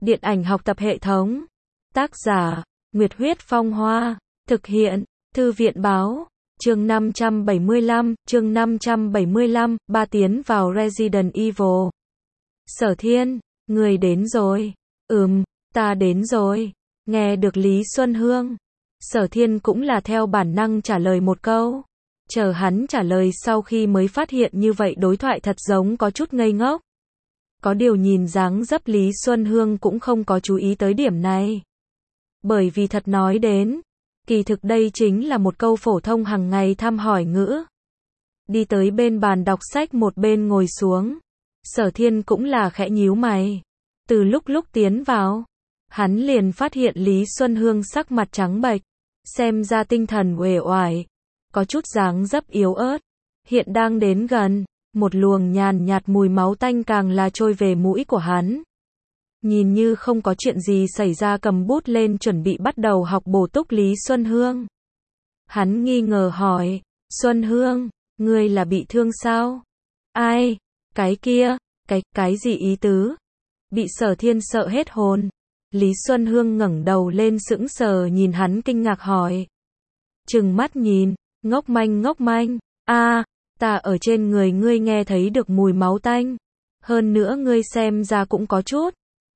Điện ảnh học tập hệ thống. Tác giả, Nguyệt Huyết Phong Hoa. Thực hiện, Thư viện Báo. Chương 575, ba tiến vào Resident Evil. Sở Thiên, người đến rồi. Ta đến rồi. Nghe được Lý Xuân Hương. Sở Thiên cũng là theo bản năng trả lời một câu. Chờ hắn trả lời sau khi mới phát hiện như vậy đối thoại thật giống có chút ngây ngốc. Có điều nhìn dáng dấp Lý Xuân Hương cũng không có chú ý tới điểm này. Bởi vì thật nói đến, kỳ thực đây chính là một câu phổ thông hàng ngày thăm hỏi ngữ. Đi tới bên bàn đọc sách một bên ngồi xuống. Sở Thiên cũng là khẽ nhíu mày. Từ lúc tiến vào, hắn liền phát hiện Lý Xuân Hương sắc mặt trắng bệch, xem ra tinh thần uể oải, có chút dáng dấp yếu ớt. Hiện đang đến gần, một luồng nhàn nhạt mùi máu tanh càng là trôi về mũi của hắn. Nhìn như không có chuyện gì xảy ra cầm bút lên chuẩn bị bắt đầu học bổ túc Lý Xuân Hương. Hắn nghi ngờ hỏi, Xuân Hương, ngươi là bị thương sao? Ai? Cái kia, cái gì ý tứ? Bị Sở Thiên sợ hết hồn. Lý Xuân Hương ngẩng đầu lên sững sờ nhìn hắn kinh ngạc hỏi. Trừng mắt nhìn, ngốc manh, ta ở trên người ngươi nghe thấy được mùi máu tanh. Hơn nữa ngươi xem ra cũng có chút.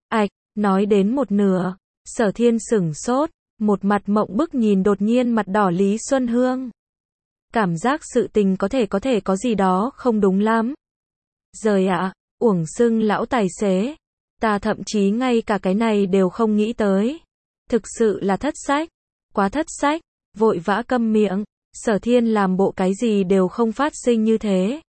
Nói đến một nửa, Sở Thiên sửng sốt, một mặt mộng bức nhìn đột nhiên mặt đỏ Lý Xuân Hương. Cảm giác sự tình có thể có gì đó không đúng lắm. Giời ạ, uổng xưng lão tài xế. Ta thậm chí ngay cả cái này đều không nghĩ tới. Thực sự là thất sách. Quá thất sách, vội vã câm miệng. Sở Thiên làm bộ cái gì đều không phát sinh như thế.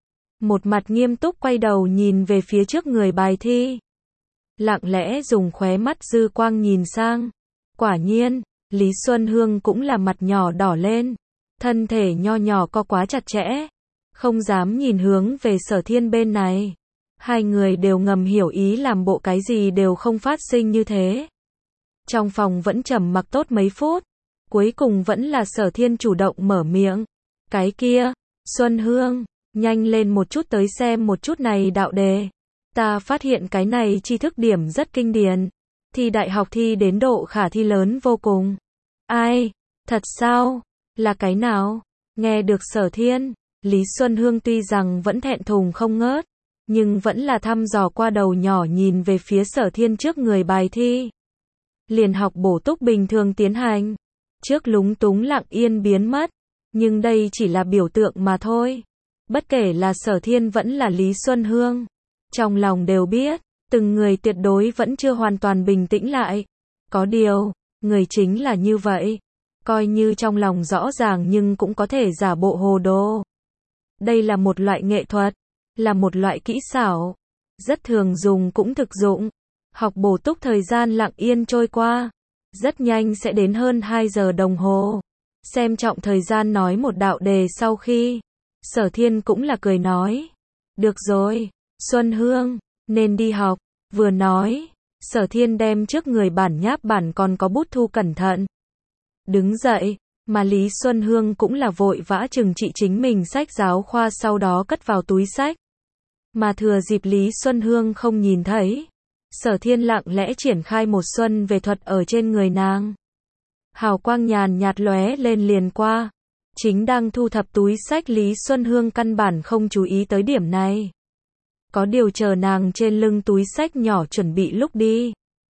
Một mặt nghiêm túc quay đầu nhìn về phía trước người bài thi. Lặng lẽ dùng khóe mắt dư quang nhìn sang. Quả nhiên, Lý Xuân Hương cũng là mặt nhỏ đỏ lên. Thân thể nho nhỏ co quá chặt chẽ. Không dám nhìn hướng về Sở Thiên bên này. Hai người đều ngầm hiểu ý làm bộ cái gì đều không phát sinh như thế. Trong phòng vẫn trầm mặc tốt mấy phút. Cuối cùng vẫn là Sở Thiên chủ động mở miệng. Cái kia, Xuân Hương, nhanh lên một chút tới xem một chút này đạo đề. Ta phát hiện cái này tri thức điểm rất kinh điển. Thi đại học thi đến độ khả thi lớn vô cùng. Ai? Thật sao? Là cái nào? Nghe được Sở Thiên, Lý Xuân Hương tuy rằng vẫn thẹn thùng không ngớt, nhưng vẫn là thăm dò qua đầu nhỏ nhìn về phía Sở Thiên trước người bài thi. Liền học bổ túc bình thường tiến hành. Trước lúng túng lặng yên biến mất. Nhưng đây chỉ là biểu tượng mà thôi. Bất kể là Sở Thiên vẫn là Lý Xuân Hương. Trong lòng đều biết, từng người tuyệt đối vẫn chưa hoàn toàn bình tĩnh lại. Có điều, người chính là như vậy. Coi như trong lòng rõ ràng nhưng cũng có thể giả bộ hồ đồ. Đây là một loại nghệ thuật, là một loại kỹ xảo. Rất thường dùng cũng thực dụng. Học bổ túc thời gian lặng yên trôi qua. Rất nhanh sẽ đến hơn 2 giờ đồng hồ. Xem trọng thời gian nói một đạo đề sau khi. Sở Thiên cũng là cười nói. Được rồi, Xuân Hương, nên đi học. Vừa nói, Sở Thiên đem trước người bản nháp bản còn có bút thu cẩn thận. Đứng dậy, mà Lý Xuân Hương cũng là vội vã trừng trị chính mình sách giáo khoa sau đó cất vào túi sách. Mà thừa dịp Lý Xuân Hương không nhìn thấy. Sở Thiên lặng lẽ triển khai một xuân về thuật ở trên người nàng. Hào quang nhàn nhạt lóe lên liền qua. Chính đang thu thập túi sách Lý Xuân Hương căn bản không chú ý tới điểm này. Có điều chờ nàng trên lưng túi sách nhỏ chuẩn bị lúc đi.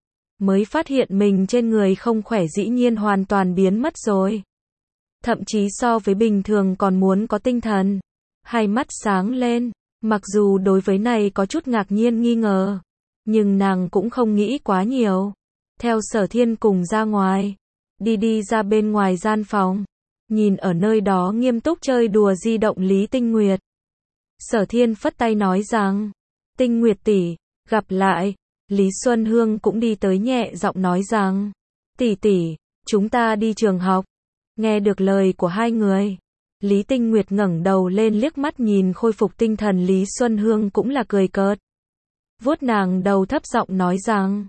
Mới phát hiện mình trên người không khỏe dĩ nhiên hoàn toàn biến mất rồi. Thậm chí so với bình thường còn muốn có tinh thần. Hai mắt sáng lên. Mặc dù đối với này có chút ngạc nhiên nghi ngờ. Nhưng nàng cũng không nghĩ quá nhiều. Theo Sở Thiên cùng ra ngoài. Đi ra bên ngoài gian phòng. Nhìn ở nơi đó nghiêm túc chơi đùa di động Lý Tinh Nguyệt. Sở Thiên phất tay nói rằng. Tinh Nguyệt tỷ, gặp lại. Lý Xuân Hương cũng đi tới nhẹ giọng nói rằng. Tỷ, chúng ta đi trường học. Nghe được lời của hai người. Lý Tinh Nguyệt ngẩng đầu lên liếc mắt nhìn khôi phục tinh thần Lý Xuân Hương cũng là cười cợt. Vuốt nàng đầu thấp giọng nói rằng.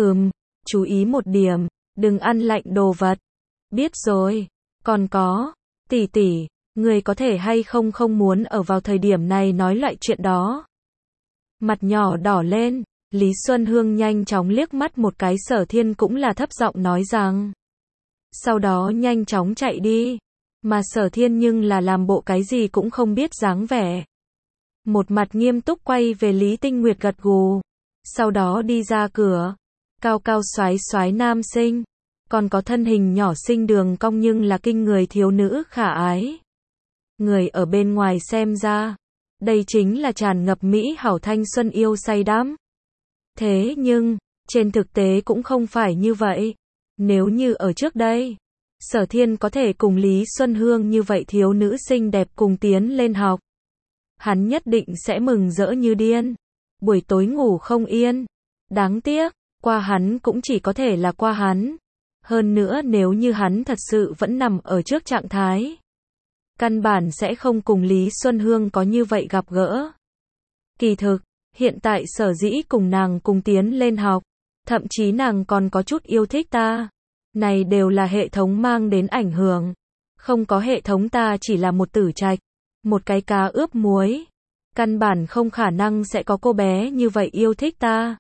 Chú ý một điểm, đừng ăn lạnh đồ vật. Biết rồi, còn có, tỷ, người có thể hay không muốn ở vào thời điểm này nói loại chuyện đó. Mặt nhỏ đỏ lên, Lý Xuân Hương nhanh chóng liếc mắt một cái Sở Thiên cũng là thấp giọng nói rằng. Sau đó nhanh chóng chạy đi. Mà Sở Thiên nhưng là làm bộ cái gì cũng không biết dáng vẻ. Một mặt nghiêm túc quay về Lý Tinh Nguyệt gật gù. Sau đó đi ra cửa. Cao cao xoái xoái nam sinh. Còn có thân hình nhỏ xinh đường cong nhưng là kinh người thiếu nữ khả ái. Người ở bên ngoài xem ra. Đây chính là tràn ngập mỹ hảo thanh xuân yêu say đắm. Thế nhưng, trên thực tế cũng không phải như vậy. Nếu như ở trước đây, Sở Thiên có thể cùng Lý Xuân Hương như vậy thiếu nữ xinh đẹp cùng tiến lên học. Hắn nhất định sẽ mừng rỡ như điên. Buổi tối ngủ không yên. Đáng tiếc, qua hắn cũng chỉ có thể là qua hắn. Hơn nữa nếu như hắn thật sự vẫn nằm ở trước trạng thái. Căn bản sẽ không cùng Lý Xuân Hương có như vậy gặp gỡ. Kỳ thực, hiện tại sở dĩ cùng nàng cùng tiến lên học. Thậm chí nàng còn có chút yêu thích ta. Này đều là hệ thống mang đến ảnh hưởng. Không có hệ thống ta chỉ là một tử trạch. Một cái cá ướp muối. Căn bản không khả năng sẽ có cô bé như vậy yêu thích ta.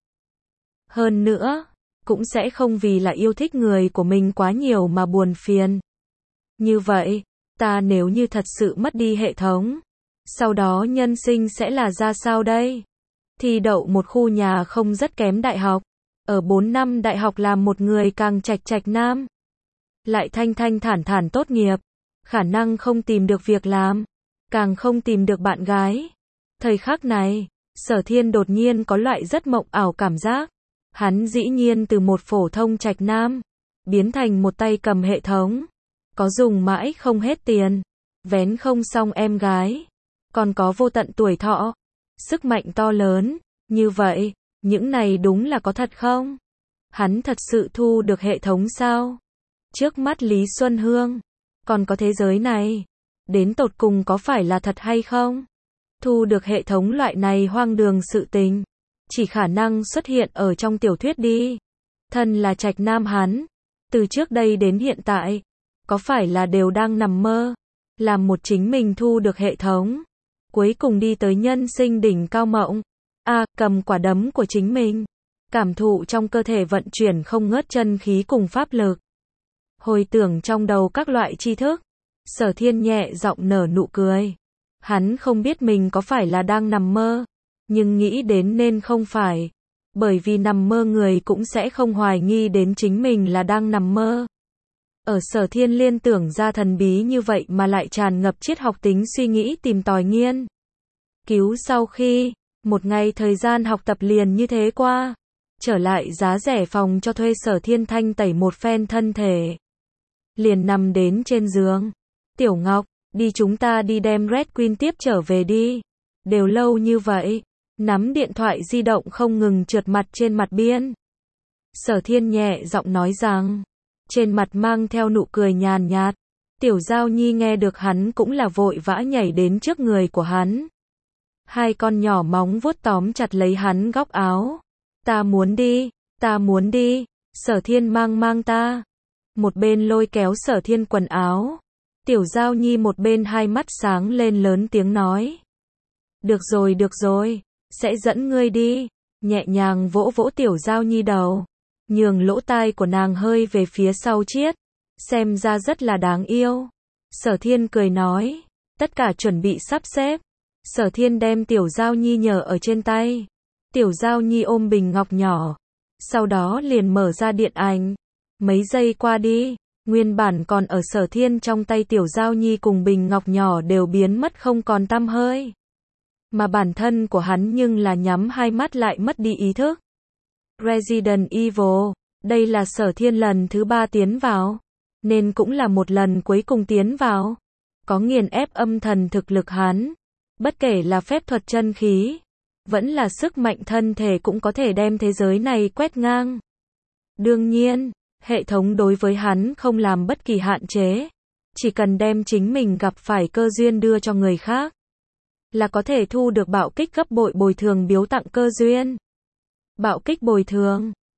Hơn nữa, cũng sẽ không vì là yêu thích người của mình quá nhiều mà buồn phiền. Như vậy, ta nếu như thật sự mất đi hệ thống, sau đó nhân sinh sẽ là ra sao đây? Thi đậu một khu nhà không rất kém đại học, ở 4 năm đại học làm một người càng trạch trạch nam, lại thanh thanh thản thản tốt nghiệp, khả năng không tìm được việc làm, càng không tìm được bạn gái. Thời khắc này, Sở Thiên đột nhiên có loại rất mộng ảo cảm giác. Hắn dĩ nhiên từ một phổ thông trạch nam, biến thành một tay cầm hệ thống. Có dùng mãi không hết tiền, vén không xong em gái, còn có vô tận tuổi thọ, sức mạnh to lớn. Như vậy, những này đúng là có thật không? Hắn thật sự thu được hệ thống sao? Trước mắt Lý Xuân Hương, còn có thế giới này, đến tột cùng có phải là thật hay không? Thu được hệ thống loại này hoang đường sự tình, chỉ khả năng xuất hiện ở trong tiểu thuyết đi. Thân là trạch nam hắn, từ trước đây đến hiện tại, có phải là đều đang nằm mơ, làm một chính mình thu được hệ thống, cuối cùng đi tới nhân sinh đỉnh cao mộng. Cầm quả đấm của chính mình, cảm thụ trong cơ thể vận chuyển không ngớt chân khí cùng pháp lực. Hồi tưởng trong đầu các loại tri thức, Sở Thiên nhẹ giọng nở nụ cười. Hắn không biết mình có phải là đang nằm mơ, nhưng nghĩ đến nên không phải, bởi vì nằm mơ người cũng sẽ không hoài nghi đến chính mình là đang nằm mơ. Ở Sở Thiên liên tưởng ra thần bí như vậy mà lại tràn ngập triết học tính suy nghĩ tìm tòi nghiên cứu sau khi, một ngày thời gian học tập liền như thế qua, trở lại giá rẻ phòng cho thuê Sở Thiên thanh tẩy một phen thân thể. Liền nằm đến trên giường. Tiểu Ngọc, đi chúng ta đi đem Red Queen tiếp trở về đi. Đều lâu như vậy. Nắm điện thoại di động không ngừng trượt mặt trên mặt biên. Sở Thiên nhẹ giọng nói rằng, trên mặt mang theo nụ cười nhàn nhạt. Tiểu Giao Nhi nghe được hắn cũng là vội vã nhảy đến trước người của hắn. Hai con nhỏ móng vuốt tóm chặt lấy hắn góc áo. Ta muốn đi, Sở Thiên mang ta. Một bên lôi kéo Sở Thiên quần áo. Tiểu Giao Nhi một bên hai mắt sáng lên lớn tiếng nói. Được rồi, sẽ dẫn ngươi đi. Nhẹ nhàng vỗ vỗ Tiểu Giao Nhi đầu. Nhường lỗ tai của nàng hơi về phía sau chiết. Xem ra rất là đáng yêu. Sở Thiên cười nói. Tất cả chuẩn bị sắp xếp. Sở Thiên đem Tiểu Giao Nhi nhờ ở trên tay. Tiểu Giao Nhi ôm bình ngọc nhỏ. Sau đó liền mở ra điện ảnh. Mấy giây qua đi, nguyên bản còn ở Sở Thiên trong tay Tiểu Giao Nhi cùng bình ngọc nhỏ đều biến mất không còn tăm hơi. Mà bản thân của hắn nhưng là nhắm hai mắt lại mất đi ý thức. Resident Evil, đây là Sở Thiên lần thứ 3 tiến vào, nên cũng là một lần cuối cùng tiến vào. Có nghiền ép âm thần thực lực hắn, bất kể là phép thuật chân khí, vẫn là sức mạnh thân thể cũng có thể đem thế giới này quét ngang. Đương nhiên, hệ thống đối với hắn không làm bất kỳ hạn chế, chỉ cần đem chính mình gặp phải cơ duyên đưa cho người khác, là có thể thu được bạo kích gấp bội bồi thường biếu tặng cơ duyên. Bạo kích bồi thường,